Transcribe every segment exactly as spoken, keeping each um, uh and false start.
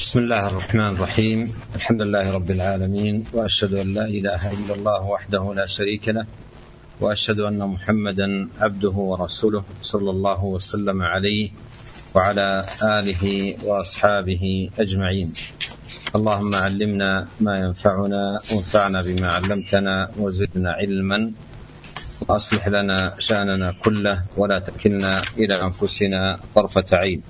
بسم الله الرحمن الرحيم. الحمد لله رب العالمين، وأشهد أن لا إله إلا الله وحده لا شريك له، وأشهد أن محمدا عبده ورسوله صلى الله وسلم عليه وعلى آله وأصحابه أجمعين. اللهم علمنا ما ينفعنا وانفعنا بما علمتنا وزدنا علما، وأصلح لنا شأننا كله ولا تكلنا إلى أنفسنا طرفة عين.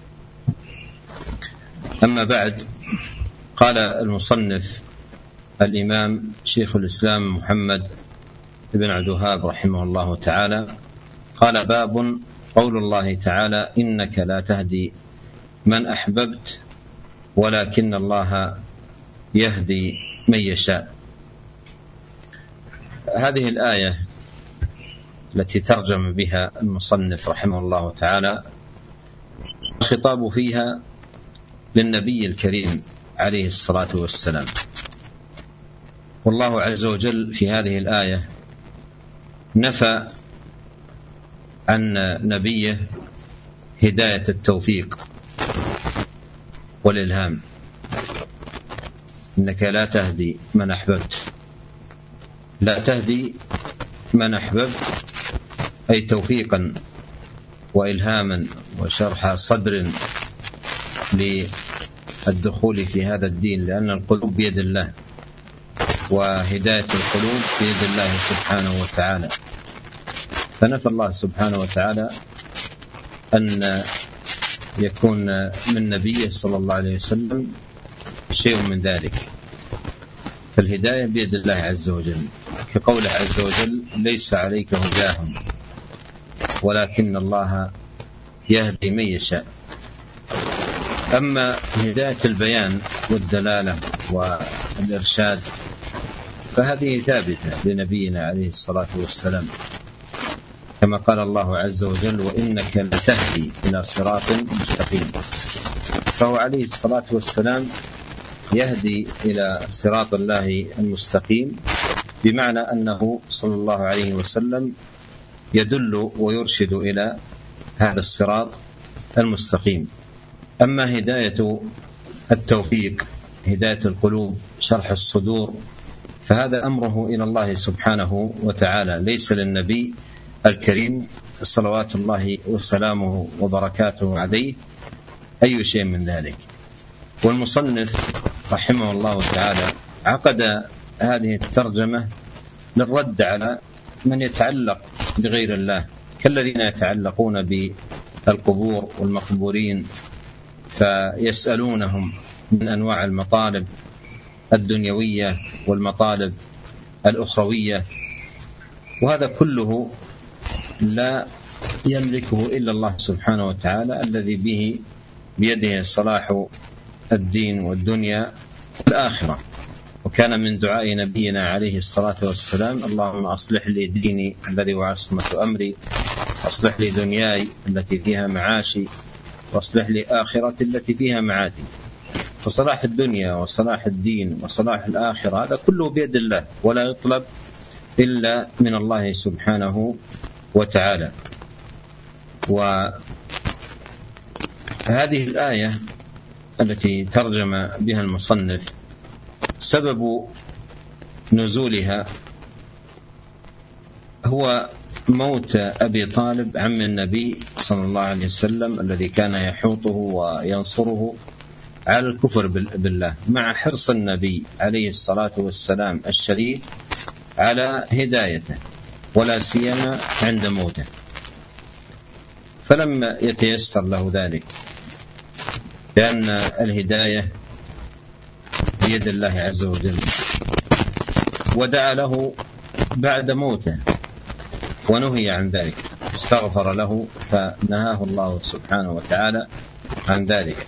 أما بعد، قال المصنف الإمام شيخ الإسلام محمد بن عبد الوهاب رحمه الله تعالى، قال: باب قول الله تعالى: إنك لا تهدي من أحببت ولكن الله يهدي من يشاء. هذه الآية التي ترجم بها المصنف رحمه الله تعالى الخطاب فيها للنبي الكريم عليه الصلاة والسلام. والله عز وجل في هذه الآية نفى عن نبيه هداية التوفيق والإلهام. إنك لا تهدي من أحببت، لا تهدي من أحببت أي توفيقا وإلهاما وشرح صدر للدخول في هذا الدين، لأن القلوب بيد الله، وهداية القلوب بيد الله سبحانه وتعالى. فنفى الله سبحانه وتعالى أن يكون من نبيه صلى الله عليه وسلم شيء من ذلك، فالهداية بيد الله عز وجل، كقوله عز وجل: ليس عليك هداهم ولكن الله يهدي من يشاء. أما هداية البيان والدلالة والإرشاد فهذه ثابتة لنبينا عليه الصلاة والسلام، كما قال الله عز وجل: وإنك لتهدي إلى صراط مستقيم. فهو عليه الصلاة والسلام يهدي إلى صراط الله المستقيم، بمعنى أنه صلى الله عليه وسلم يدل ويرشد إلى هذا الصراط المستقيم. أما هداية التوفيق، هداية القلوب، شرح الصدور، فهذا أمره إلى الله سبحانه وتعالى، ليس للنبي الكريم صلوات الله وسلامه وبركاته عليه أي شيء من ذلك. والمصنف رحمه الله تعالى عقد هذه الترجمة للرد على من يتعلق بغير الله، كالذين يتعلقون بالقبور والمقبورين فيسألونهم من أنواع المطالب الدنيوية والمطالب الأخروية، وهذا كله لا يملكه إلا الله سبحانه وتعالى، الذي به بيده صلاح الدين والدنيا والآخرة. وكان من دعاء نبينا عليه الصلاة والسلام: اللهم أصلح لي ديني الذي هو عصمة أمري، أصلح لي دنياي التي فيها معاشي، واصلح لي آخرتي التي فيها معادي. فصلاح الدنيا وصلاح الدين وصلاح الآخرة هذا كله بيد الله، ولا يطلب إلا من الله سبحانه وتعالى. وهذه الآية التي ترجم بها المصنف سبب نزولها هو موت أبي طالب عم النبي صلى الله عليه وسلم، الذي كان يحوطه وينصره على الكفر بالله، مع حرص النبي عليه الصلاة والسلام الشريف على هدايته، ولا سيما عند موته. فلم يتيسر له ذلك، لأن الهداية بيد الله عز وجل، ودعا له بعد موته ونهي عن ذلك، استغفر له فنهاه الله سبحانه وتعالى عن ذلك،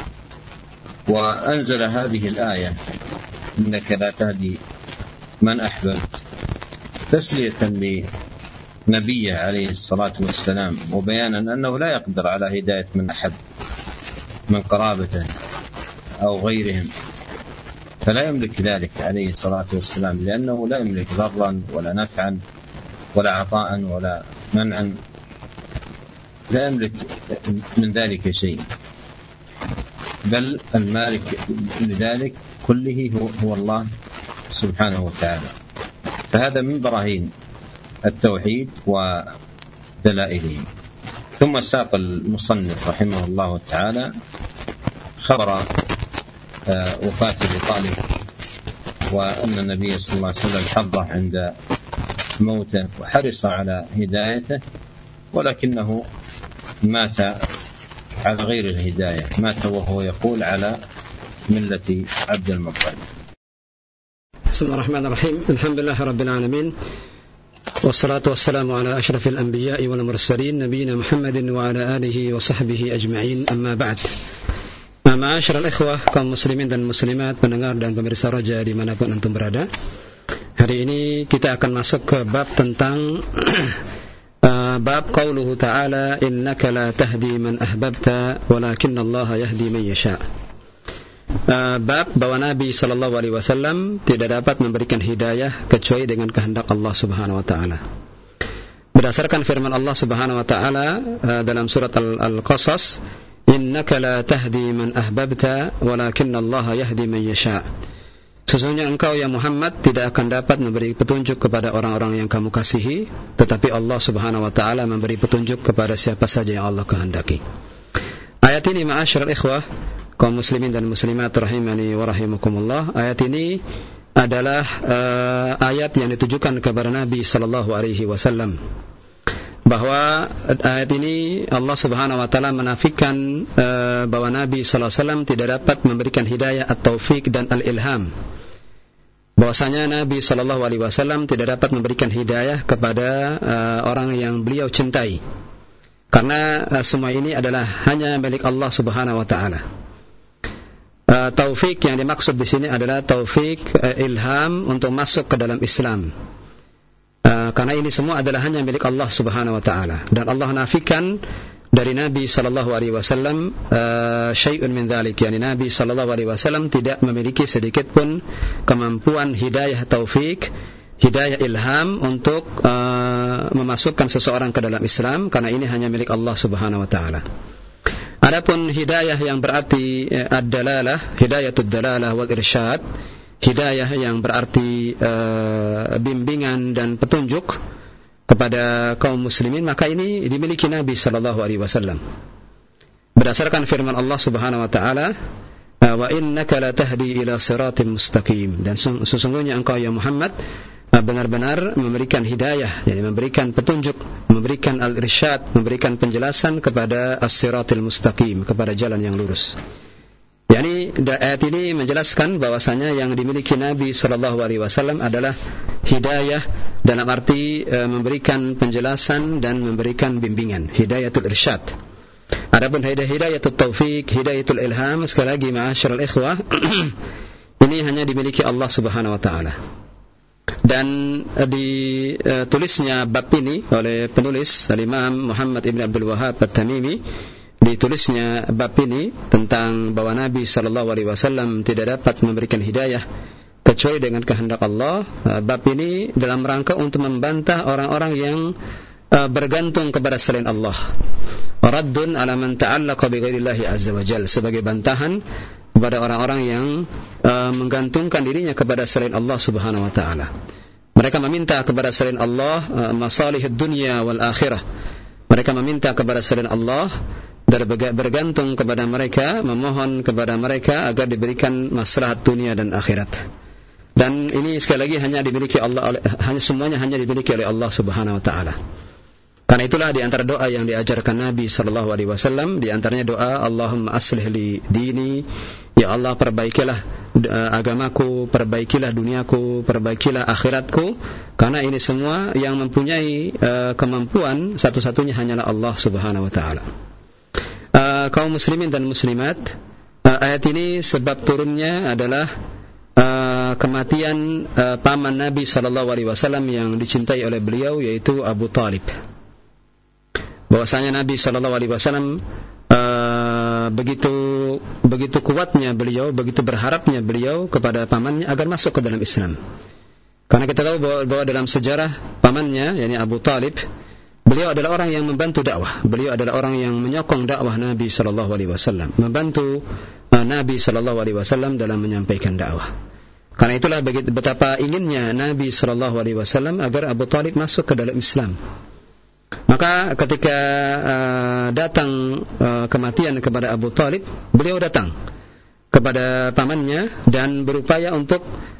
وأنزل هذه الآية: إنك لا تهدي من أحببت، تسلية لنبيه عليه الصلاة والسلام، وبيانا أنه لا يقدر على هداية من أحب من قرابته أو غيرهم، فلا يملك ذلك عليه الصلاة والسلام، لأنه لا يملك ضرا ولا نفعا ولا عطاء ولا منعا، لا يملك من ذلك شيء. بل المالك لذلك كله هو, هو الله سبحانه وتعالى. فهذا من براهين التوحيد ودلائله. ثم ساق المصنف رحمه الله تعالى خبر وفاة أبي طالب، وأن النبي صلى الله عليه وسلم حضره عند موته وحرص على هدايته، ولكنه مات على غير الهداية، مات وهو يقول على ملة عبد المطلب. بسم الله الرحمن الرحيم. الحمد لله رب العالمين، والصلاة والسلام على أشرف الأنبياء والمرسلين نبينا محمد وعلى آله وصحبه أجمعين. أما بعد. Ma'asyiral ikhwah, kaum muslimin dan muslimat, pendengar dan pemirsa Raja dimanapun antum berada. Hari ini kita akan masuk ke bab tentang uh, bab qauluhu ta'ala innaka la tahdi man ahbabta walakinallaha yahdi man yasha. Uh, bab bahwa Nabi sallallahu alaihi wasallam tidak dapat memberikan hidayah kecuali dengan kehendak Allah Subhanahu wa taala. Berdasarkan firman Allah Subhanahu wa taala uh, dalam surat Al-Qasas, innaka la tahdi man ahbabta walakinallaha yahdi man yasha. Sesungguhnya engkau ya Muhammad tidak akan dapat memberi petunjuk kepada orang-orang yang kamu kasihi, tetapi Allah Subhanahu wa taala memberi petunjuk kepada siapa saja yang Allah kehendaki. Ayat ini ma'asyiral ikhwah, kaum muslimin dan muslimat rahimani wa rahimakumullah, ayat ini adalah uh, ayat yang ditujukan kepada Nabi sallallahu alaihi wasallam, bahwa ayat ini Allah Subhanahu wa taala menafikan uh, bahwa Nabi sallallahu alaihi wasallam tidak dapat memberikan hidayah at-taufik dan al-ilham. Bahwasanya Nabi sallallahu alaihi wasallam tidak dapat memberikan hidayah kepada uh, orang yang beliau cintai. Karena uh, semua ini adalah hanya milik Allah Subhanahu wa taala. Uh, taufik yang dimaksud di sini adalah taufik uh, ilham untuk masuk ke dalam Islam. Uh, karena ini semua adalah hanya milik Allah Subhanahu wa taala, dan Allah nafikan dari Nabi sallallahu alaihi wasallam uh, syai'un min dzalik, yakni Nabi sallallahu alaihi wasallam tidak memiliki sedikit pun kemampuan hidayah taufik, hidayah ilham untuk uh, memasukkan seseorang ke dalam Islam, karena ini hanya milik Allah Subhanahu wa taala. Adapun hidayah yang berarti uh, ad-dalalah, hidayatud dalalah wal irsyad, hidayah yang berarti uh, bimbingan dan petunjuk kepada kaum muslimin, maka ini dimiliki Nabi sallallahu alaihi wasallam. Berdasarkan firman Allah Subhanahu wa taala, wa innaka la tahdi ila siratim mustaqim, dan sesungguhnya engkau ya Muhammad benar-benar memberikan hidayah, yakni memberikan petunjuk, memberikan al-irsyad, memberikan penjelasan kepada as-siratil mustaqim, kepada jalan yang lurus. Yani ayat ini menjelaskan bahwasanya yang dimiliki Nabi sallallahu alaihi wasallam adalah hidayah dalam arti e, memberikan penjelasan dan memberikan bimbingan, hidayatul irsyad. Adapun hidayah hidayatul taufik, hidayatul ilham, sekali lagi ma'asyiral ikhwah, ini hanya dimiliki Allah Subhanahu wa taala. Dan e, ditulisnya bab ini oleh penulis Al-Imam Muhammad ibn Abdul Wahhab At-Tamimi, ditulisnya bab ini tentang bahwa Nabi sallallahu alaihi wasallam tidak dapat memberikan hidayah kecuali dengan kehendak Allah. Bab ini dalam rangka untuk membantah orang-orang yang uh, bergantung kepada selain Allah. Raddun ala man ta'allaqa bi ghairillahi azza wa jalla, sebagai bantahan kepada orang-orang yang uh, menggantungkan dirinya kepada selain Allah Subhanahu wa taala. Mereka meminta kepada selain Allah uh, masalihud dunya wal akhirah. Mereka meminta kepada selain Allah dan bergantung kepada mereka, memohon kepada mereka agar diberikan maslahat dunia dan akhirat. Dan ini sekali lagi hanya dimiliki Allah, hanya semuanya hanya dimiliki oleh Allah Subhanahu wa taala. Karena itulah di antara doa yang diajarkan Nabi sallallahu alaihi wasallam, di antaranya doa Allahumma aslih li dini, ya Allah perbaikilah agamaku, perbaikilah duniaku, perbaikilah akhiratku, karena ini semua yang mempunyai uh, kemampuan satu-satunya hanyalah Allah Subhanahu wa taala. Uh, kaum muslimin dan muslimat, uh, ayat ini sebab turunnya adalah uh, kematian uh, paman Nabi sallallahu alaihi wasallam yang dicintai oleh beliau, yaitu Abu Talib. Bahwasanya Nabi sallallahu alaihi wasallam uh, begitu begitu kuatnya beliau, begitu berharapnya beliau kepada pamannya agar masuk ke dalam Islam. Karena kita tahu bahwa, bahwa dalam sejarah pamannya, yakni Abu Talib, beliau adalah orang yang membantu dakwah. Beliau adalah orang yang menyokong dakwah Nabi sallallahu alaihi wasallam, membantu uh, uh, Nabi Shallallahu Alaihi Wasallam dalam menyampaikan dakwah. Karena itulah betapa inginnya Nabi Shallallahu Alaihi Wasallam agar Abu Talib masuk ke dalam Islam. Maka ketika uh, datang uh, kematian kepada Abu Talib, beliau datang kepada pamannya dan berupaya untuk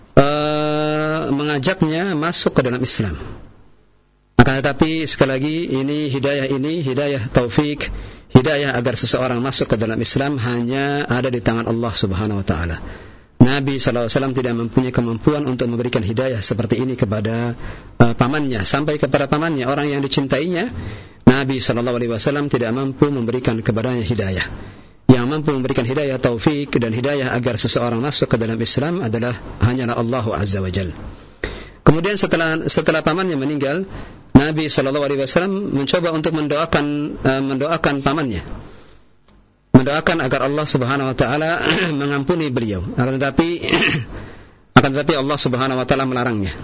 uh, mengajaknya masuk ke dalam Islam. Akan tetapi sekali lagi ini hidayah ini hidayah taufik, hidayah agar seseorang masuk ke dalam Islam hanya ada di tangan Allah Subhanahu Wa Taala. Nabi Sallallahu Alaihi Wasallam tidak mempunyai kemampuan untuk memberikan hidayah seperti ini kepada uh, pamannya, sampai kepada pamannya, orang yang dicintainya. Nabi Sallallahu Alaihi Wasallam tidak mampu memberikan kepadanya hidayah. Yang mampu memberikan hidayah taufik dan hidayah agar seseorang masuk ke dalam Islam adalah hanyalah Allah Azza wa Jalla. Kemudian setelah setelah pamannya meninggal, Nabi Sallallahu Alaihi Wasallam mencoba untuk mendoakan uh, mendoakan pamannya, mendoakan agar Allah Subhanahu Wa Taala mengampuni beliau. Akan tetapi akan tetapi Allah Subhanahu Wa Taala melarangnya,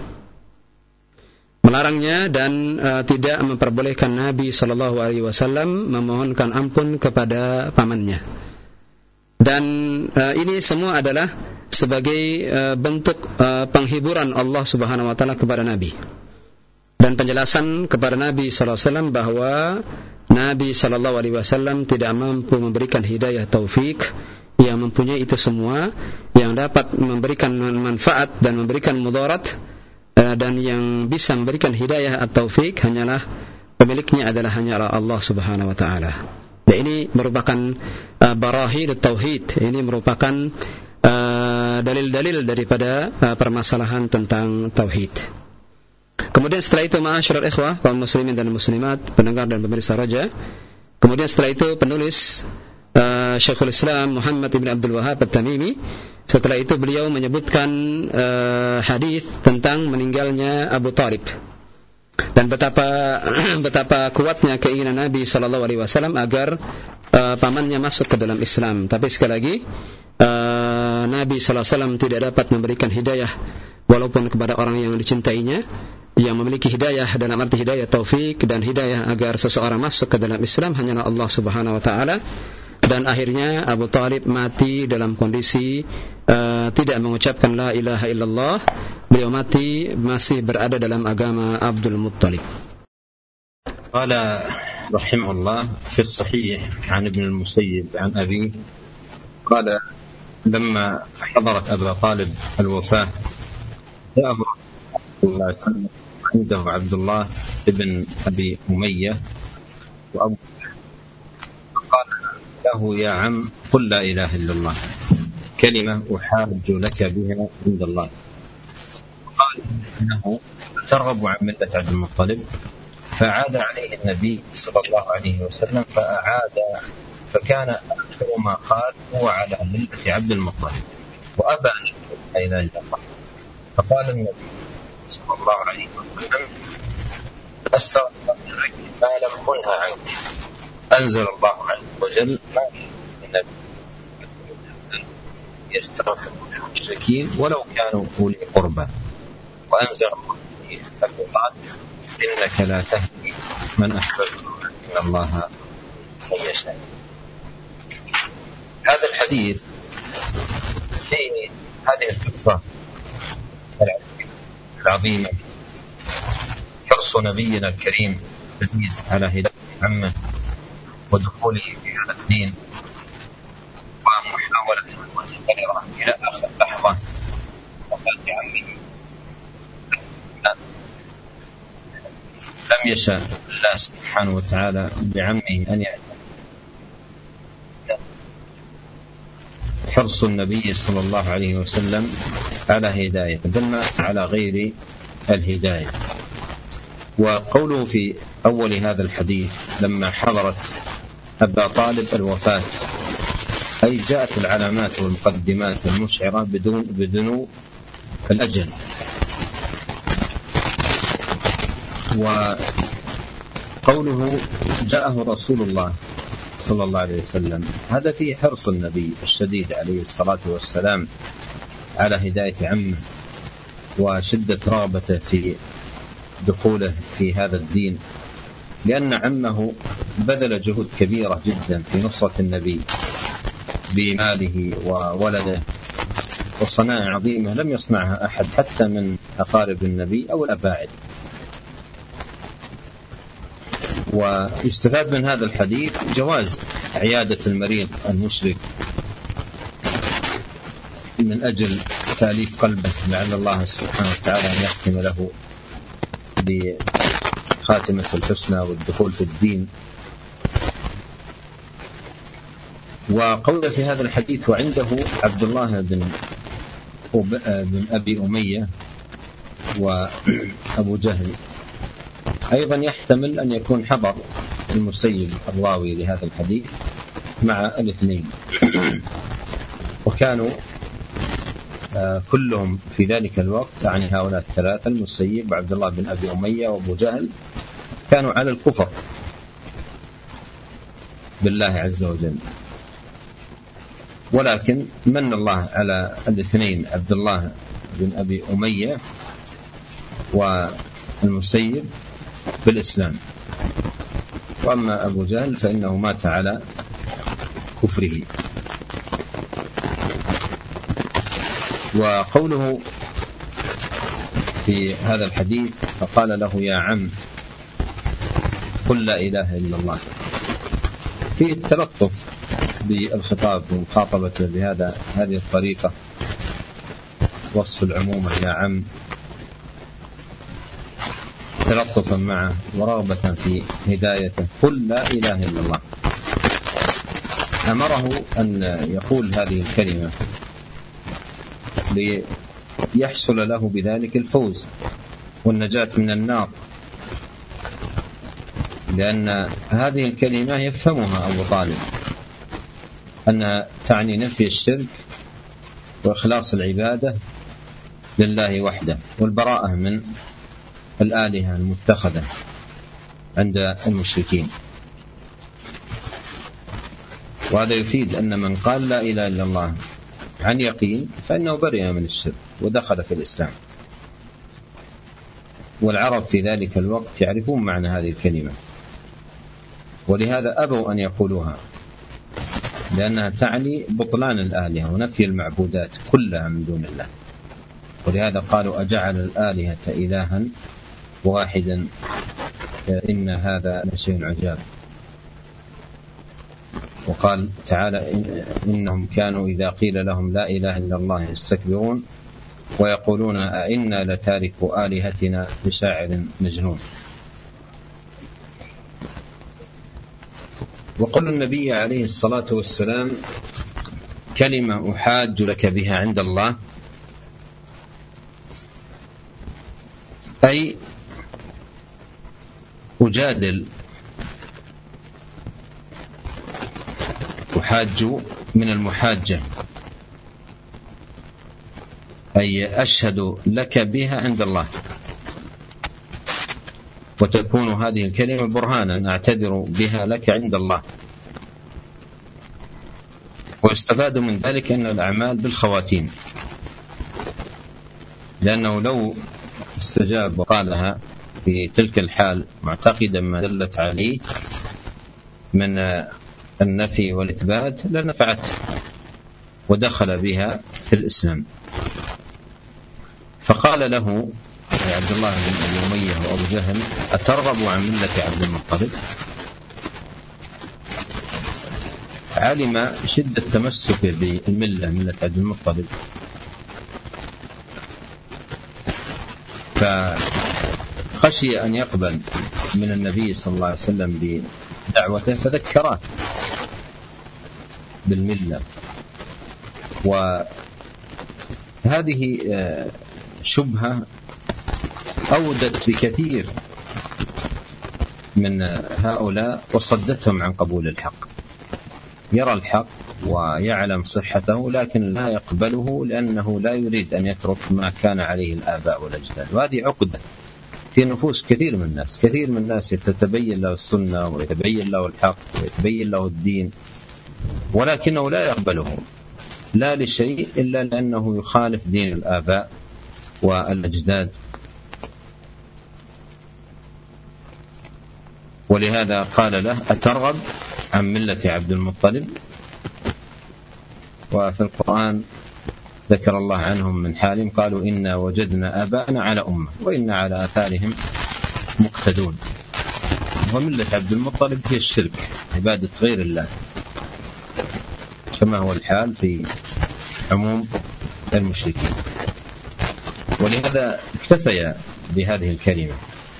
melarangnya dan uh, tidak memperbolehkan Nabi Sallallahu Alaihi Wasallam memohonkan ampun kepada pamannya. Dan uh, ini semua adalah sebagai uh, bentuk uh, penghiburan Allah Subhanahu Wa Taala kepada Nabi, dan penjelasan kepada Nabi Sallallahu Alaihi Wasallam bahwa Nabi Sallallahu Alaihi Wasallam tidak mampu memberikan hidayah taufik. Yang mempunyai itu semua, yang dapat memberikan manfaat dan memberikan mudarat, uh, dan yang bisa memberikan hidayah at-taufik hanyalah pemiliknya adalah hanyalah Allah Subhanahu Wa Taala. Dan ini merupakan uh, barahin tauhid. Ini merupakan uh, dalil-dalil daripada uh, permasalahan tentang tauhid. Kemudian setelah itu, ma'asyiral ikhwah, kaum muslimin dan muslimat, pendengar dan pemirsa raja. Kemudian setelah itu penulis uh, Syekhul Islam Muhammad ibn Abdul Wahhab At-Tamimi, setelah itu beliau menyebutkan uh, hadis tentang meninggalnya Abu Talib. Dan betapa betapa kuatnya keinginan Nabi Sallallahu Alaihi Wasallam agar uh, pamannya masuk ke dalam Islam. Tapi sekali lagi uh, Nabi Sallallahu Alaihi Wasallam tidak dapat memberikan hidayah walaupun kepada orang yang dicintainya. Yang memiliki hidayah dalam arti hidayah taufik dan hidayah agar seseorang masuk ke dalam Islam hanyalah Allah Subhanahu Wa Taala. Dan akhirnya Abu Talib mati dalam kondisi uh, tidak mengucapkan la ilaha illallah. Beliau mati masih berada dalam agama Abdul Muttalib. Qala rahimahullah fi as-sahih an Ibn al-Musayyib an Abi qala lamma hadarat Abu Talib al-wafah ja'ahu Rasulullah sallallahu alaihi wasallam عنده عبد الله ابن أبي أمية وأبو قال له يا عم قل لا إله إلا الله كلمة أحاج لك بها عند الله. قال إنه ترغب عن ملة عبد المطلب، فعاد عليه النبي صلى الله عليه وسلم فأعاد، فكان آخر ما قال هو على ملة عبد المطلب وأبى أن يقول لا إله إلا الله. فقال النبي صلى الله عليه وسلم أستغفر لك ما لم أنه عنك. أنزل الله عز وجل ما النبي يستغفر للمشركين ولو كانوا أولي قربى، وأنزل الله قال إنك لا تهدي من أحببت إن الله من يشاء. هذا الحديث فيه هذه القصة العظيمة، حرص نبينا الكريم الشديد على هداية عمه ودخوله في هذا الدين، ومحاولة المتقررة إلى آخر لحظة وفاة عمه. لم يشاء الله سبحانه وتعالى بعمه أن يعلم. حرص النبي صلى الله عليه وسلم على هداية دل على غير الهداية. وقوله في أول هذا الحديث لما حضرت أبا طالب الوفاة، أي جاءت العلامات والمقدمات المشعرة بدون بدنو الأجل. وقوله جاءه رسول الله صلى الله عليه وسلم، هذا فيه حرص النبي الشديد عليه الصلاة والسلام على هداية عمه وشدة رغبته في دخوله في هذا الدين، لأن عمه بذل جهود كبيرة جدا في نصرة النبي بماله وولده، وصنائع عظيمة لم يصنعها أحد حتى من أقارب النبي أو الأباعد. ويستفاد من هذا الحديث جواز عيادة المريض المشرك من أجل تأليف قلبه، لعل الله سبحانه وتعالى أن يختم له بخاتمة الحسنى والدخول في الدين. وقول في هذا الحديث وعنده عبد الله بن بن أبي أمية وأبو جهل، أيضا يحتمل أن يكون حضر المسيب الراوي لهذا الحديث مع الاثنين، وكانوا كلهم في ذلك الوقت، يعني هؤلاء الثلاثة المسيب وعبد الله بن أبي أمية وأبو جهل، كانوا على الكفر بالله عز وجل، ولكن من الله على الاثنين عبد الله بن أبي أمية والمسيب بالإسلام، وأما أبو جهل فإنه مات على كفره. وقوله في هذا الحديث فقال له يا عم قل لا إله إلا الله، فيه التلطف بالخطاب ومخاطبته بهذا هذه الطريقة، وصف العمومة يا عم تلطفا معه ورغبة في هدايته، قل لا إله إلا الله. أمره أن يقول هذه الكلمة ليحصل له بذلك الفوز والنجاة من النار، لأن هذه الكلمة يفهمها أبو طالب أنها تعني نفي الشرك وإخلاص العبادة لله وحده والبراءة من الآلهة المتخذة عند المشركين. وهذا يفيد أن من قال لا إله إلا الله عن يقين فإنه برئ من الشرك ودخل في الإسلام. والعرب في ذلك الوقت يعرفون معنى هذه الكلمة، ولهذا أبوا أن يقولوها، لأنها تعني بطلان الآلهة ونفي المعبودات كلها من دون الله. ولهذا قالوا أجعل الآلهة إلها واحدا إن هذا لشيء عجاب. وقال تعالى إنهم كانوا إذا قيل لهم لا إله إلا الله يستكبرون ويقولون أئنا لتاركوا آلهتنا لشاعر مجنون. وقال النبي عليه الصلاة والسلام كلمة أحاج لك بها عند الله، أي أجادل، أحاج من المحاجة، أي أشهد لك بها عند الله، وتكون هذه الكلمة برهانا أعتذر بها لك عند الله. ويستفاد من ذلك أن الأعمال بالخواتيم، لأنه لو استجاب وقالها في تلك الحال معتقدا ما دلت عليه من النفي والإثبات لنفعته ودخل بها في الإسلام. فقال له عبد الله بن أبي أمية وأبو جهل أترغب عن ملة عبد المطلب؟ علم شدة تمسك بالملة ملة عبد المطلب، فخشي أن يقبل من النبي صلى الله عليه وسلم بدعوته فذكره بالملة. وهذه شبهة أودت بكثير من هؤلاء وصدتهم عن قبول الحق. يرى الحق ويعلم صحته لكن لا يقبله لأنه لا يريد أن يترك ما كان عليه الآباء والأجداد. وهذه عقدة في نفوس كثير من الناس. كثير من الناس يتبين له السنة ويتبين له الحق ويتبين له الدين، ولكنه لا يقبله لا لشيء إلا لأنه يخالف دين الآباء والأجداد. ولهذا قال له أترغب عن ملة عبد المطلب؟ وفي القرآن ذكر الله عنهم من حالهم قالوا إنا وجدنا آباءنا على أمة وإنا على آثارهم مقتدون. وملة عبد المطلب هي الشرك، عبادة غير الله، كما هو الحال في عموم المشركين. ولهذا اكتفي بهذه الكلمة،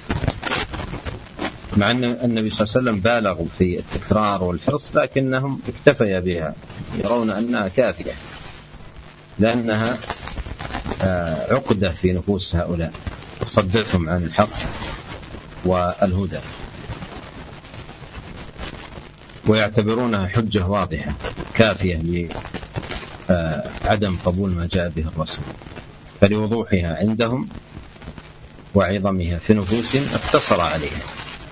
مع أن النبي صلى الله عليه وسلم بالغ في التكرار والحرص، لكنهم اكتفي بها، يرون أنها كافية، لأنها عقدة في نفوس هؤلاء، صدتهم عن الحق والهدى، ويعتبرونها حجة واضحة كافية لعدم قبول ما جاء به الرسول. فلوضوحها عندهم وعظمها في نفوسهم اقتصر عليها.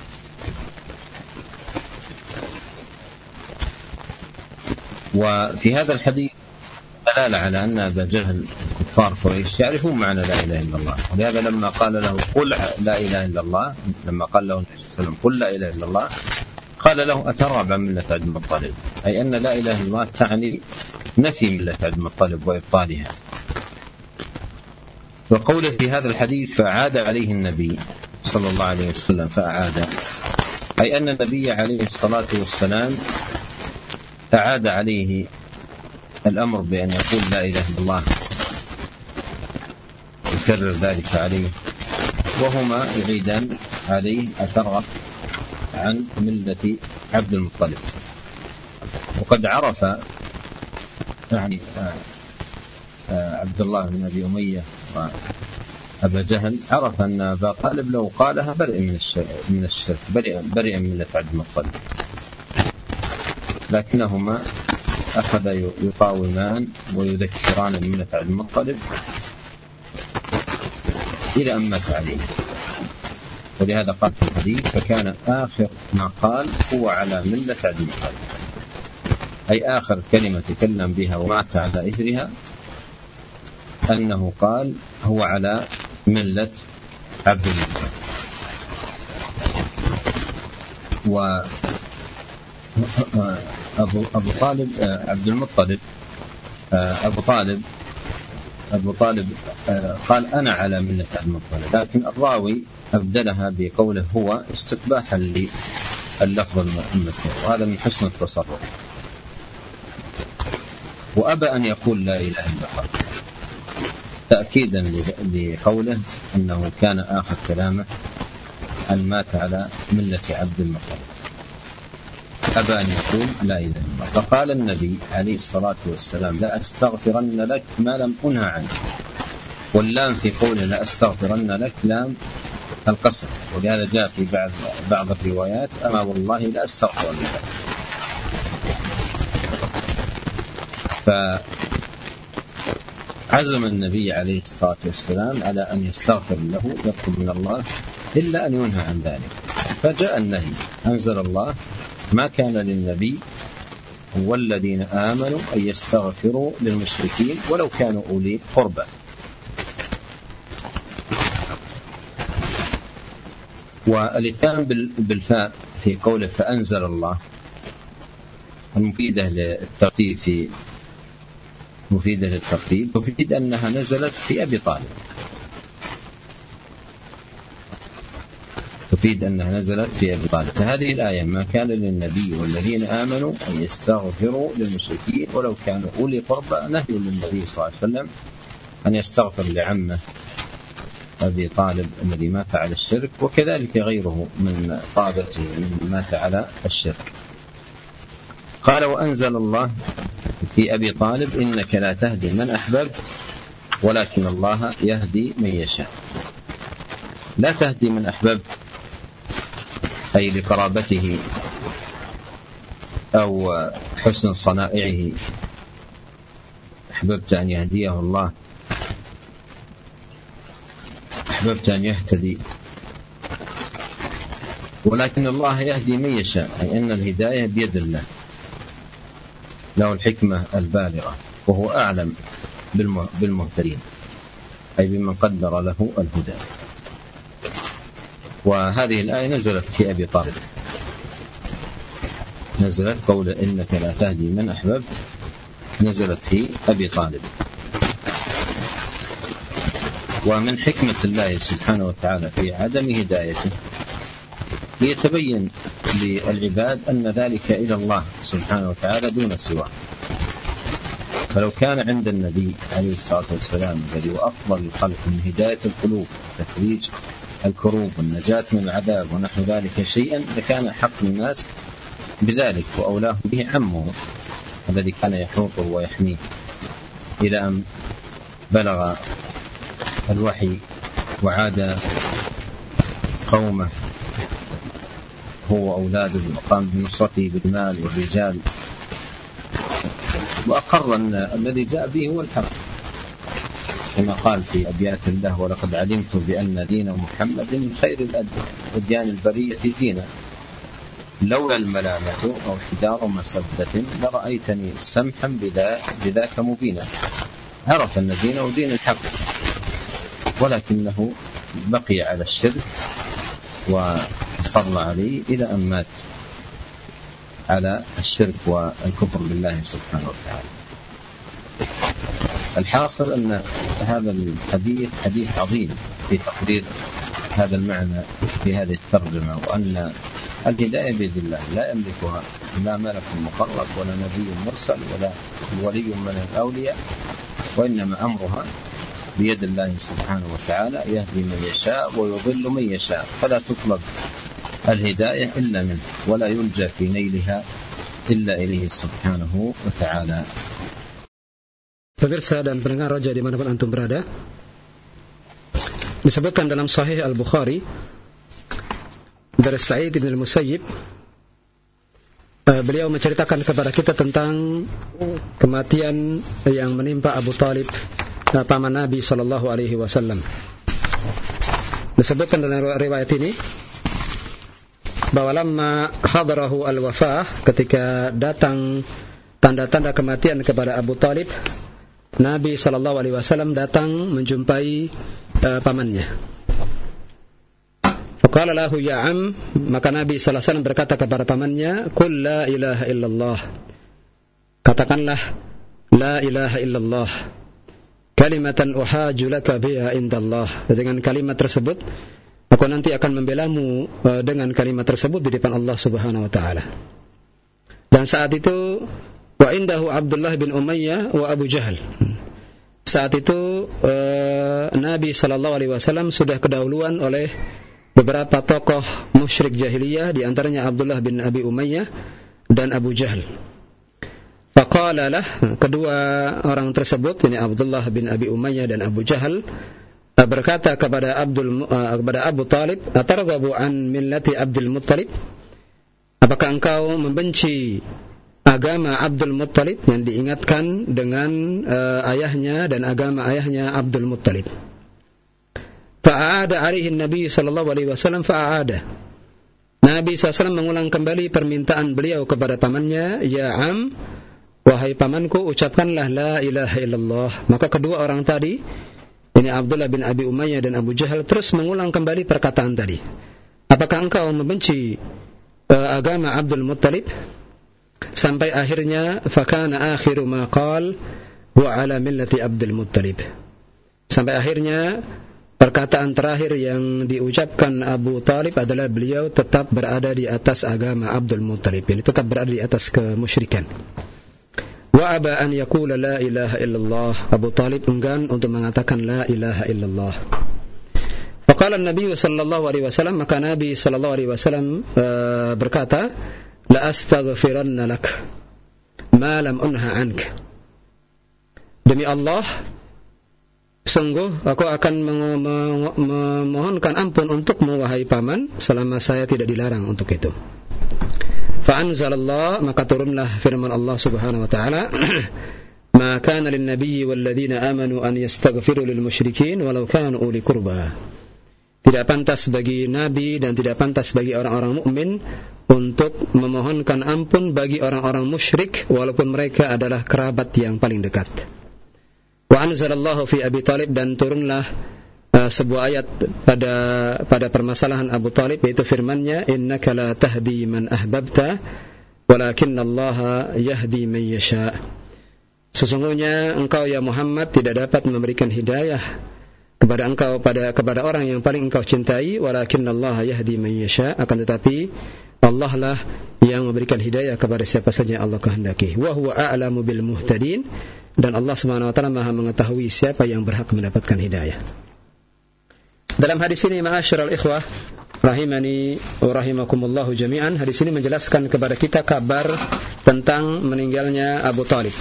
وفي هذا الحديث دلالة على أن أبا جهل كفار قريش يعرفون معنى لا إله إلا الله، ولهذا لما قال له قل لا إله إلا الله، لما قال له النبي صلى الله عليه وسلم قل لا إله إلا الله، قال له أترغب عن ملة عبد المطلب، أي أن لا إله إلا الله تعني نفي ملة عبد المطلب وإبطالها. وقوله في هذا الحديث فأعاد عليه النبي صلى الله عليه وسلم، فأعاد أي أن النبي عليه الصلاة والسلام أعاد عليه الأمر بأن يقول لا إله إلا الله، يكرر ذلك عليه، وهما يعيدان عليه أترغب عن ملة عبد المطلب. وقد عرف يعني عبد الله بن أبي أمية وأبا جهل عرف أن أبا طالب لو قالها برئ من الشرك, من الشرك برئ, برئ من ملة عبد المطلب، لكنهما أخذ يقاومان ويذكران ملة عبد المطلب إلى أن مات عليه. ولهذا قال في الحديث فكان آخر ما قال هو على ملة عبد المطلب، أي آخر كلمة تكلم بها ومات على إثرها أنه قال هو على ملة عبد المطلب. وأبو أبو طالب عبد المطلب أبو طالب أبو طالب قال أنا على ملة عبد المطلب، لكن الراوي أبدلها بقوله هو استقباحا لللفظ المذكور، وهذا من حسن التصرف. وأبى أن يقول لا إله إلا الله تأكيدا لقوله أنه كان آخر كلامه أن مات على ملة عبد المطلب، أبى أن يقول لا إله إلا الله. فقال النبي عليه الصلاة والسلام لا أستغفرن لك ما لم أنهى عنه، واللام في قوله لا أستغفرن لك لام القسم، ولهذا جاء في بعض بعض الروايات أما والله لا أستغفرن لك. فعزم النبي عليه الصلاة والسلام على أن يستغفر له، يطلب من الله إلا أن ينهى عن ذلك. فجاء النهي، أنزل الله ما كان للنبي والذين آمنوا أن يستغفروا للمشركين ولو كانوا أولي قربى. والاتيان بالفاء في قوله فأنزل الله المفيدة للترتيب في مفيدة للترتيب تفيد أنها نزلت في أبي طالب، تفيد أنها نزلت في أبي طالب. فهذه الآية ما كان للنبي والذين آمنوا أن يستغفروا للمشركين ولو كانوا أولي قربى، نهي للنبي صلى الله عليه وسلم أن يستغفر لعمه أبي طالب الذي مات على الشرك، وكذلك غيره من قابته من مات على الشرك. قال وأنزل الله في أبي طالب إنك لا تهدي من أحببت ولكن الله يهدي من يشاء. لا تهدي من أحببت أي لقرابته أو حسن صنائعه، أحببت أن يهديه الله، أحببت أن يهتدي، ولكن الله يهدي من يشاء، أي أن الهداية بيد الله، له الحكمة البالغة، وهو أعلم بالمهتدين أي بمن قدر له الهدى. وهذه الآية نزلت في أبي طالب، نزلت قول إنك لا تهدي من أحببت نزلت في أبي طالب. ومن حكمة الله سبحانه وتعالى في عدم هدايته ليتبين للعباد أن ذلك إلى الله سبحانه وتعالى دون سواه. فلو كان عند النبي عليه الصلاة والسلام الذي هو أفضل الخلق من هداية القلوب تفريج الكروب والنجاة من العذاب ونحو ذلك شيئا لكان حق الناس بذلك وأولاه به عمه الذي كان يحوطه ويحميه إلى أن بلغ الوحي وعاد قومه هو أولاده وقام بنصرته بالمال والرجال وأقر أن الذي جاء به هو الحق كما قال في أبيات الله: ولقد علمت بأن دين محمد من خير الأديان البرية دينا لولا الملامة أو حدار مسبة لرأيتني سمحا بذاك مبينا. عرف أن دينه دين الحق ولكنه بقي على الشرك وصر عليه إلى أن مات على الشرك والكفر بالله سبحانه وتعالى. الحاصل أن هذا الحديث حديث عظيم في تقرير هذا المعنى في هذه الترجمة، وأن الهداية بيد الله لا يملكها لا ملك مقرب ولا نبي مرسل ولا ولي من الأولياء، وإنما أمرها بيد الله سبحانه وتعالى يهدي من يشاء ويضل من يشاء، فلا تطلب الهداية إلا منه ولا يلجأ في نيلها إلا إليه سبحانه وتعالى. Pemirsa dan pendengar Raja dimanapun antum berada, disebutkan dalam Sahih Al-Bukhari dari Sa'id bin Al-Musayyib, beliau menceritakan kepada kita tentang kematian yang menimpa Abu Talib, paman Nabi sallallahu alaihi wasallam. Disebutkan dalam riwayat ini bahwa lamma hadarahu al-wafah, ketika datang tanda-tanda kematian kepada Abu Talib, Nabi sallallahu alaihi wasallam datang menjumpai uh, pamannya. Faqala lahu ya am, maka Nabi sallallahu alaihi wasallam berkata kepada pamannya, "Qul la ilaha illallah." Katakanlah la ilaha illallah. Kalimatan uhaju laka biha indallah. Dengan kalimat tersebut aku nanti akan membelamu uh, dengan kalimat tersebut di depan Allah Subhanahu wa taala. Dan saat itu wa indahu Abdullah bin Umayyah wa Abu Jahal. Saat itu uh, Nabi sallallahu alaihi wasallam sudah kedahuluan oleh beberapa tokoh musyrik jahiliyah, di antaranya Abdullah bin Abi Umayyah dan Abu Jahal. Faqala lah, kedua orang tersebut, ini Abdullah bin Abi Umayyah dan Abu Jahal, berkata kepada Abdul uh, kepada Abu Talib, "Atarghabu an millati Abdul Muttalib?" Apakah engkau membenci agama Abdul Muttalib, yang diingatkan dengan uh, ayahnya dan agama ayahnya Abdul Muttalib. Fa'ada alaihi Nabi sallallahu alaihi wasallam fa'ada. Nabi sallallahu alaihi wasallam mengulang kembali permintaan beliau kepada pamannya, "Ya am, wahai pamanku, ucapkanlah la ilaha illallah." Maka kedua orang tadi, ini Abdullah bin Abi Umayyah dan Abu Jahal, terus mengulang kembali perkataan tadi. Apakah engkau membenci uh, agama Abdul Muttalib? Sampai akhirnya fakana akhiru ma qal wa ala millati Abdul Muttalib. Sampai akhirnya perkataan terakhir yang diucapkan Abu Talib adalah beliau tetap berada di atas agama Abdul Muttalib, ini tetap berada di atas kemusyrikan. Wa aba an yaqula la ilaha illallah. Abu Talib enggan untuk mengatakan la ilaha illallah. Faqala an-nabi sallallahu alaihi wasallam, maka Nabi sallallahu alaihi wasallam uh, berkata, la astaghfiranna lak ma lam unha anka. Demi Allah, sungguh aku akan memohonkan ampun untukmu wahai paman selama saya tidak dilarang untuk itu. Fa anzalallah, maka turunlah firman Allah Subhanahu wa taala, ma kana lin nabiyyi wal ladzina amanu an yastaghfiru lil musyrikin walau kanu uli qurba. Tidak pantas bagi Nabi dan tidak pantas bagi orang-orang mukmin untuk memohonkan ampun bagi orang-orang musyrik walaupun mereka adalah kerabat yang paling dekat. Wa anzalallahu fi Abi Talib, dan turunlah uh, sebuah ayat pada pada permasalahan Abu Talib, yaitu firman-Nya, innaka la tahdi man ahbabta walakinnallaha yahdi man yasha. sesungguhnya engkau ya Muhammad tidak dapat memberikan hidayah kepada engkau pada kepada orang yang paling engkau cintai, walakinnallaha yahdi man yasha, akan tetapi Allah lah yang memberikan hidayah kepada siapa saja Allah kehendaki. Wa huwa a'lamu bil muhtadin, dan Allah Subhanahu wa taala Maha mengetahui siapa yang berhak mendapatkan hidayah. Dalam hadis ini, ma'asyiral ikhwah rahimani wa rahimakumullahu jami'an, hadis ini menjelaskan kepada kita kabar tentang meninggalnya Abu Talib.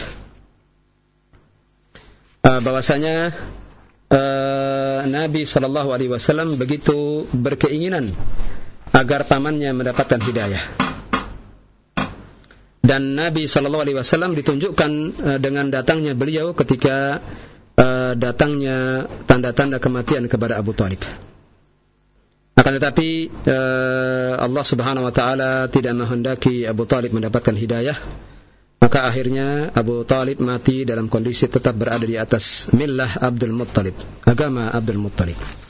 Uh, bahwasanya uh, Nabi sallallahu alaihi wasallam begitu berkeinginan agar pamannya mendapatkan hidayah. Dan Nabi sallallahu alaihi wasallam ditunjukkan uh, dengan datangnya beliau ketika uh, datangnya tanda-tanda kematian kepada Abu Talib. Akan tetapi uh, Allah Subhanahu wa taala tidak menghendaki Abu Talib mendapatkan hidayah. Maka akhirnya Abu Talib mati dalam kondisi tetap berada di atas millah Abdul Muttalib, agama Abdul Muttalib.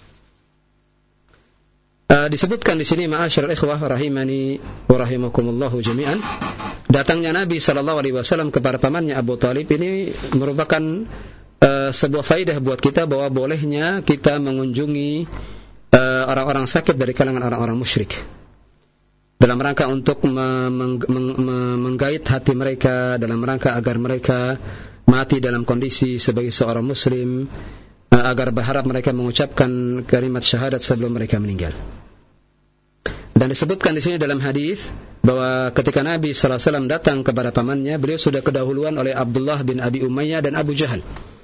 Uh, disebutkan di sini, ma'asyiral ikhwah rahimani wa rahimakumullahu jami'an, datangnya Nabi sallallahu alaihi wasallam kepada pamannya Abu Talib ini merupakan uh, sebuah faedah buat kita bahwa bolehnya kita mengunjungi uh, orang-orang sakit dari kalangan orang-orang musyrik, dalam rangka untuk menggait hati mereka, dalam rangka agar mereka mati dalam kondisi sebagai seorang muslim, agar berharap mereka mengucapkan kalimat syahadat sebelum mereka meninggal. Dan disebutkan di sini dalam hadis bahwa ketika Nabi sallallahu alaihi wasallam datang kepada pamannya, beliau sudah kedahuluan oleh Abdullah bin Abi Umayyah dan Abu Jahal.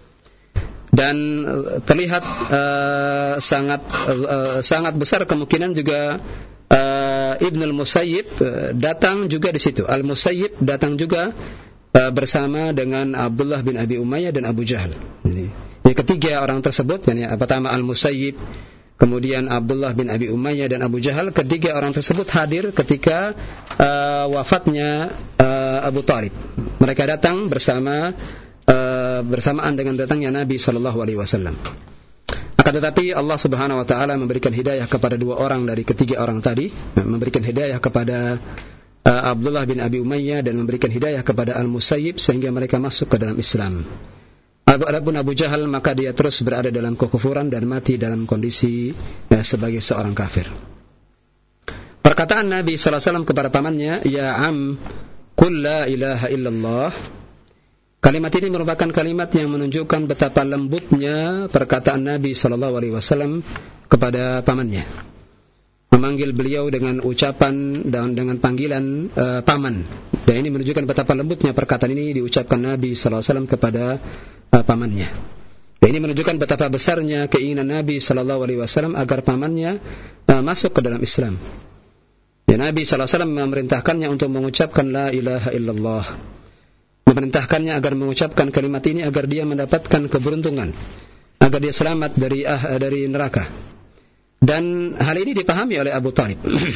Dan terlihat uh, sangat uh, sangat besar kemungkinan juga Uh, Ibn al-Musayyib uh, datang juga di situ. Al-Musayyib datang juga uh, bersama dengan Abdullah bin Abi Umayyah dan Abu Jahal. Ini. Yang ketiga orang tersebut, yani pertama Al-Musayyib, kemudian Abdullah bin Abi Umayyah dan Abu Jahal, ketiga orang tersebut hadir ketika uh, wafatnya uh, Abu Talib. Mereka datang bersama uh, bersamaan dengan datangnya Nabi sallallahu alaihi wasallam. Akan tetapi Allah Subhanahu wa taala memberikan hidayah kepada dua orang dari ketiga orang tadi, memberikan hidayah kepada uh, Abdullah bin Abi Umayyah dan memberikan hidayah kepada Al-Musayyib sehingga mereka masuk ke dalam Islam. Adapun Abu Jahal maka dia terus berada dalam kekufuran dan mati dalam kondisi uh, sebagai seorang kafir. Perkataan Nabi sallallahu alaihi wasallam kepada pamannya, "Ya am, qul la ilaha illallah." Kalimat ini merupakan kalimat yang menunjukkan betapa lembutnya perkataan Nabi sallallahu alaihi wasallam kepada pamannya. Memanggil beliau dengan ucapan dan dengan panggilan uh, paman. Dan ini menunjukkan betapa lembutnya perkataan ini diucapkan Nabi sallallahu alaihi wasallam kepada uh, pamannya. Dan ini menunjukkan betapa besarnya keinginan Nabi sallallahu alaihi wasallam agar pamannya uh, masuk ke dalam Islam. Ya, Nabi sallallahu alaihi wasallam memerintahkannya untuk mengucapkan la ilaha illallah. Memerintahkannya agar mengucapkan kalimat ini agar dia mendapatkan keberuntungan, agar dia selamat dari ah, dari neraka. Dan hal ini dipahami oleh Abu Talib.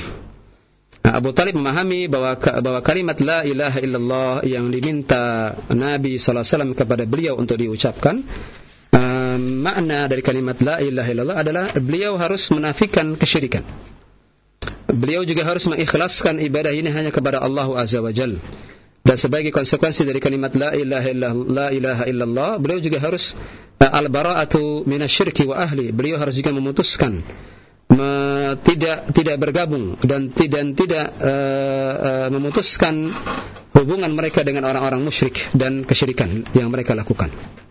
Abu Talib memahami bahwa bahwa kalimat la ilaha illallah yang diminta Nabi sallallahu alaihi wasallam kepada beliau untuk diucapkan, uh, makna dari kalimat la ilaha illallah adalah beliau harus menafikan kesyirikan. Beliau juga harus mengikhlaskan ibadah ini hanya kepada Allah Azza wa Jalla. Dan sebagai konsekuensi dari kalimat la ilaha illallah, la ilaha illallah, beliau juga harus uh, al-bara'atu minasyirki wa ahli. Beliau harus juga memutuskan me, tidak tidak bergabung dan tidak tidak uh, uh, memutuskan hubungan mereka dengan orang-orang musyrik dan kesyirikan yang mereka lakukan.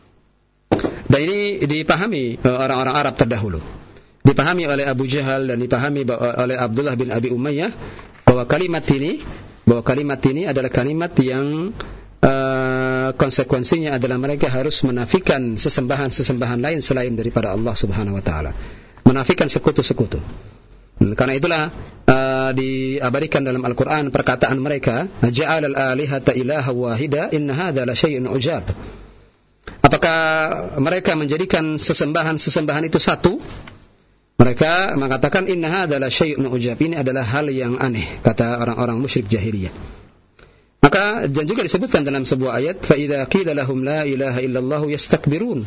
Dan ini dipahami uh, orang-orang Arab terdahulu. Dipahami oleh Abu Jahal dan dipahami oleh Abdullah bin Abi Umayyah bahwa kalimat ini bahwa kalimat ini adalah kalimat yang uh, konsekuensinya adalah mereka harus menafikan sesembahan-sesembahan lain selain daripada Allah Subhanahu wa taala. Menafikan sekutu-sekutu. Karena itulah uh, diabadikan dalam Al-Qur'an perkataan mereka, ja'alal alihata ilaha wahida inna hadza la syai'un ujab. Apakah mereka menjadikan sesembahan-sesembahan itu satu? Mereka mengatakan inna hadza la syai'un ujab, ini adalah hal yang aneh, kata orang-orang musyrik jahiliyah. Maka dan juga disebutkan dalam sebuah ayat, fa idza qila lahum la ilaha illallah yastakbirun.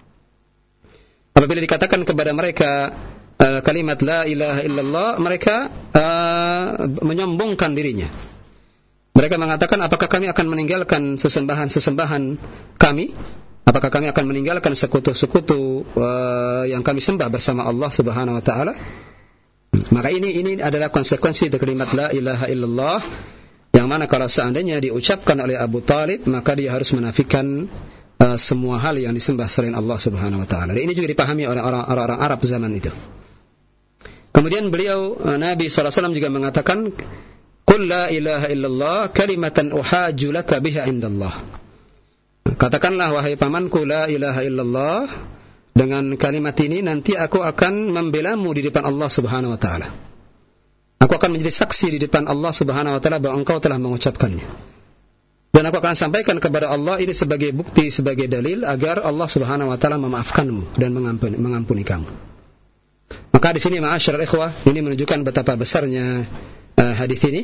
Apabila dikatakan kepada mereka uh, kalimat la ilaha illallah, mereka uh, menyombongkan dirinya. Mereka mengatakan, apakah kami akan meninggalkan sesembahan-sesembahan kami? Apakah kami akan meninggalkan sekutu-sekutu uh, yang kami sembah bersama Allah Subhanahu wa taala? Maka ini ini adalah konsekuensi dari kalimat la ilaha illallah, yang mana kalau seandainya diucapkan oleh Abu Talib, maka dia harus menafikan uh, semua hal yang disembah selain Allah Subhanahu wa taala. Dan ini juga dipahami oleh orang-orang Arab zaman itu. Kemudian beliau uh, Nabi sallallahu alaihi wasallam juga mengatakan, "Qul la ilaha illallah kalimatan uhajju laka biha indallah." Katakanlah wahai pamanku, la ilaha illallah, dengan kalimat ini nanti aku akan membelamu di depan Allah Subhanahu wa taala. Aku akan menjadi saksi di depan Allah Subhanahu wa taala bahwa engkau telah mengucapkannya. Dan aku akan sampaikan kepada Allah ini sebagai bukti, sebagai dalil agar Allah Subhanahu wa taala memaafkanmu dan mengampuni, mengampuni kamu. Maka di sini ma'asyiral ikhwah, ini menunjukkan betapa besarnya uh, hadis ini.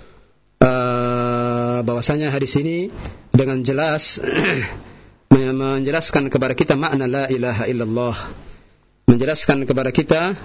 Uh, bahwasanya hadis ini dengan jelas menjelaskan kepada kita makna la ilaha illallah, menjelaskan kepada kita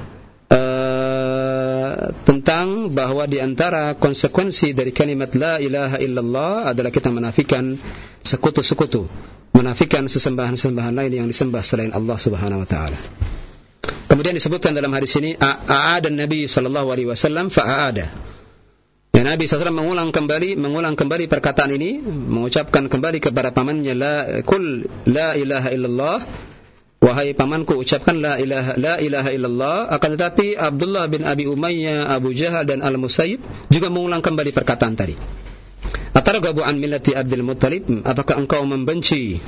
uh, tentang bahwa di antara konsekuensi dari kalimat la ilaha illallah adalah kita menafikan sekutu-sekutu, menafikan sesembahan-sembahan lain yang disembah selain Allah Subhanahu wa taala. Kemudian disebutkan dalam hadis ini, a'ada Nabi sallallahu alaihi wasallam fa'ada. Ya, Nabi sallallahu alaihi wasallam mengulang kembali, mengulang kembali perkataan ini, mengucapkan kembali kepada pamannya, la kul la ilaha illallah, wahai pamanku ucapkan la ilaha la ilaha illallah. Akan tetapi Abdullah bin Abi Umayyah, Abu Jahal dan Al-Musayyib juga mengulang kembali perkataan tadi. Atarghabu an millati Abdul Muttalib, apakah engkau membenci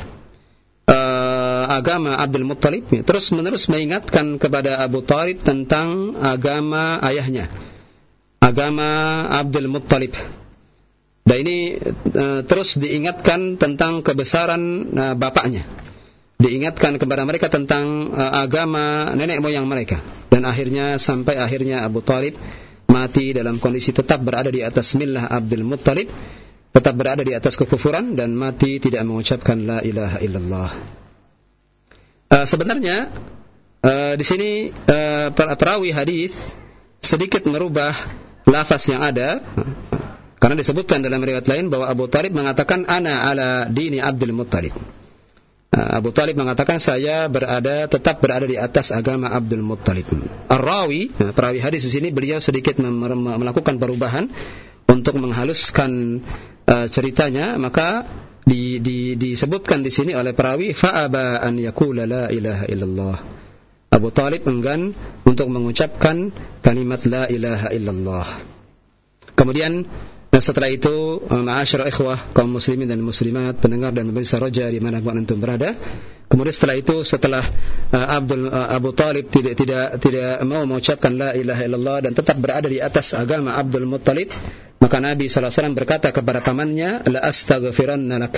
uh, agama Abdul Muttalib? Terus menerus mengingatkan kepada Abu Talib tentang agama ayahnya, agama Abdul Muttalib. Dan ini uh, terus diingatkan tentang kebesaran uh, bapaknya, diingatkan kepada mereka tentang uh, agama nenek moyang mereka. Dan akhirnya sampai akhirnya Abu Talib mati dalam kondisi tetap berada di atas millah Abdul Muttalib, tetap berada di atas kekufuran dan mati tidak mengucapkan la ilaha illallah. Uh, sebenarnya uh, di sini uh, perawi hadis sedikit merubah lafaz yang ada, karena disebutkan dalam riwayat lain bahwa Abu Talib mengatakan ana ala dini Abdul Muttalib. Abu Talib mengatakan saya berada tetap berada di atas agama Abdul Muttalib. Ar-Rawi, perawi hadis di sini, beliau sedikit melakukan perubahan untuk menghaluskan uh, ceritanya, maka di, di, disebutkan di sini oleh perawi fa'aba an yaqula la ilaha illallah. Abu Talib enggan untuk mengucapkan kalimat la ilaha illallah. Kemudian setelah itu, ma'asyiral ikhwah, kaum muslimin dan muslimat, pendengar dan pemirsa Roja dimanapun antum berada, kemudian setelah itu, setelah uh, Abdul, uh, Abu Talib tidak tidak tidak mau mengucapkan la ilaha illallah dan tetap berada di atas agama Abdul Muttalib, maka Nabi sallallahu alaihi wasallam berkata kepada pamannya, la astaghfiranna lak.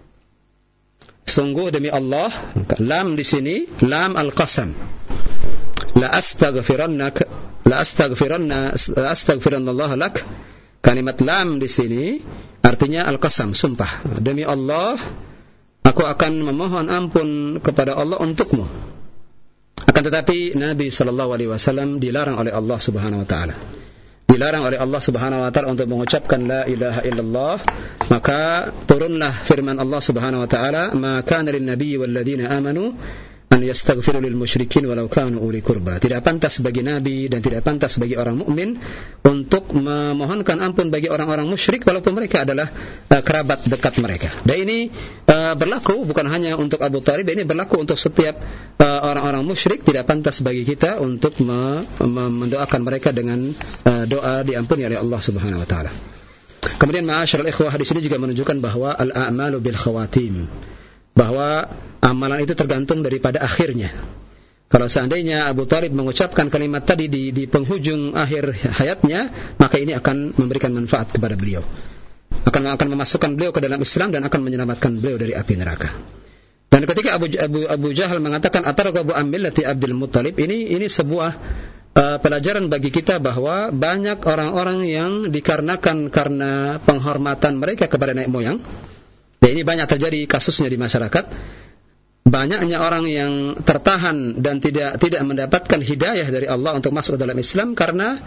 Sungguh demi Allah, lam di sini lam al-qasam. La astaghfirannak, la astaghfiranna, la astaghfirannallah lak. Kalimat lam di sini artinya al-qasam, sumpah. Demi Allah, aku akan memohon ampun kepada Allah untukmu. Akan tetapi Nabi sallallahu alaihi wasallam dilarang oleh Allah Subhanahu wa taala. Dilarang oleh Allah Subhanahu wa taala untuk mengucapkan la ilaha illallah, maka turunlah firman Allah Subhanahu wa taala, "Ma kana lin-nabiyyi wal-ladzina amanu an yastaghfiru lil musyrikin walau kanu uli qurba." Tidak pantas bagi nabi dan tidak pantas bagi orang mukmin untuk memohonkan ampun bagi orang-orang musyrik walaupun mereka adalah uh, kerabat dekat mereka. Dan ini uh, berlaku bukan hanya untuk Abu Talib, ini berlaku untuk setiap uh, orang-orang musyrik. Tidak pantas bagi kita untuk me- me- mendoakan mereka dengan uh, doa diampuni oleh Allah Subhanahu wa taala. Kemudian ma'asyiral ikhwah, di sini juga menunjukkan bahwa al-a'malu bil khawatim, bahwa amalan itu tergantung daripada akhirnya. Kalau seandainya Abu Talib mengucapkan kalimat tadi di, di penghujung akhir hayatnya, maka ini akan memberikan manfaat kepada beliau, akan akan memasukkan beliau ke dalam Islam dan akan menyelamatkan beliau dari api neraka. Dan ketika Abu Abu, Abu Jahal mengatakan atarghabu an millati Abdul Muttalib, ini ini sebuah uh, pelajaran bagi kita bahwa banyak orang-orang yang dikarenakan karena penghormatan mereka kepada nenek moyang. Dan ini banyak terjadi kasusnya di masyarakat. Banyaknya orang yang tertahan dan tidak tidak mendapatkan hidayah dari Allah untuk masuk ke dalam Islam karena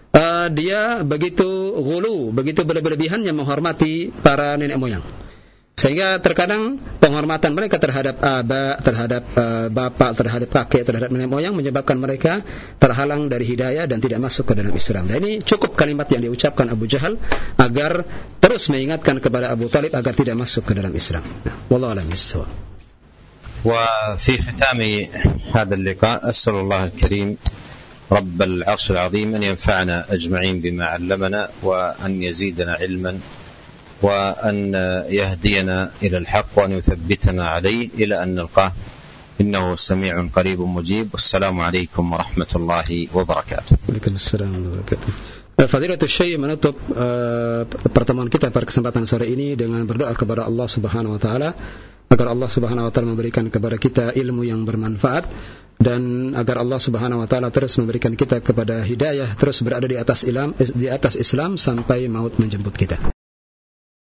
uh, dia begitu ghulu, begitu berlebihannya menghormati para nenek moyang. Sehingga terkadang penghormatan mereka terhadap aba, terhadap uh, bapak, terhadap kakek, terhadap nenek moyang menyebabkan mereka terhalang dari hidayah dan tidak masuk ke dalam Islam. Dan ini cukup kalimat yang diucapkan Abu Jahal agar terus mengingatkan kepada Abu Talib agar tidak masuk ke dalam Islam. Nah, wallahu a'lam bissawab. وفي ختام هذا اللقاء أسأل الله الكريم رب العرش العظيم أن ينفعنا أجمعين بما علمنا وأن يزيدنا علما وأن يهدينا إلى الحق وأن يثبتنا عليه إلى أن نلقاه إنه سميع قريب مجيب. والسلام عليكم ورحمة الله وبركاته. وعليكم السلام ورحمة الله وبركاته. Fadilatul Syekh menutup uh, pertemuan kita pada kesempatan sore ini dengan berdoa kepada Allah Subhanahu wa taala agar Allah Subhanahu wa taala memberikan kepada kita ilmu yang bermanfaat dan agar Allah Subhanahu wa taala terus memberikan kita kepada hidayah, terus berada di atas Islam, di atas Islam sampai maut menjemput kita.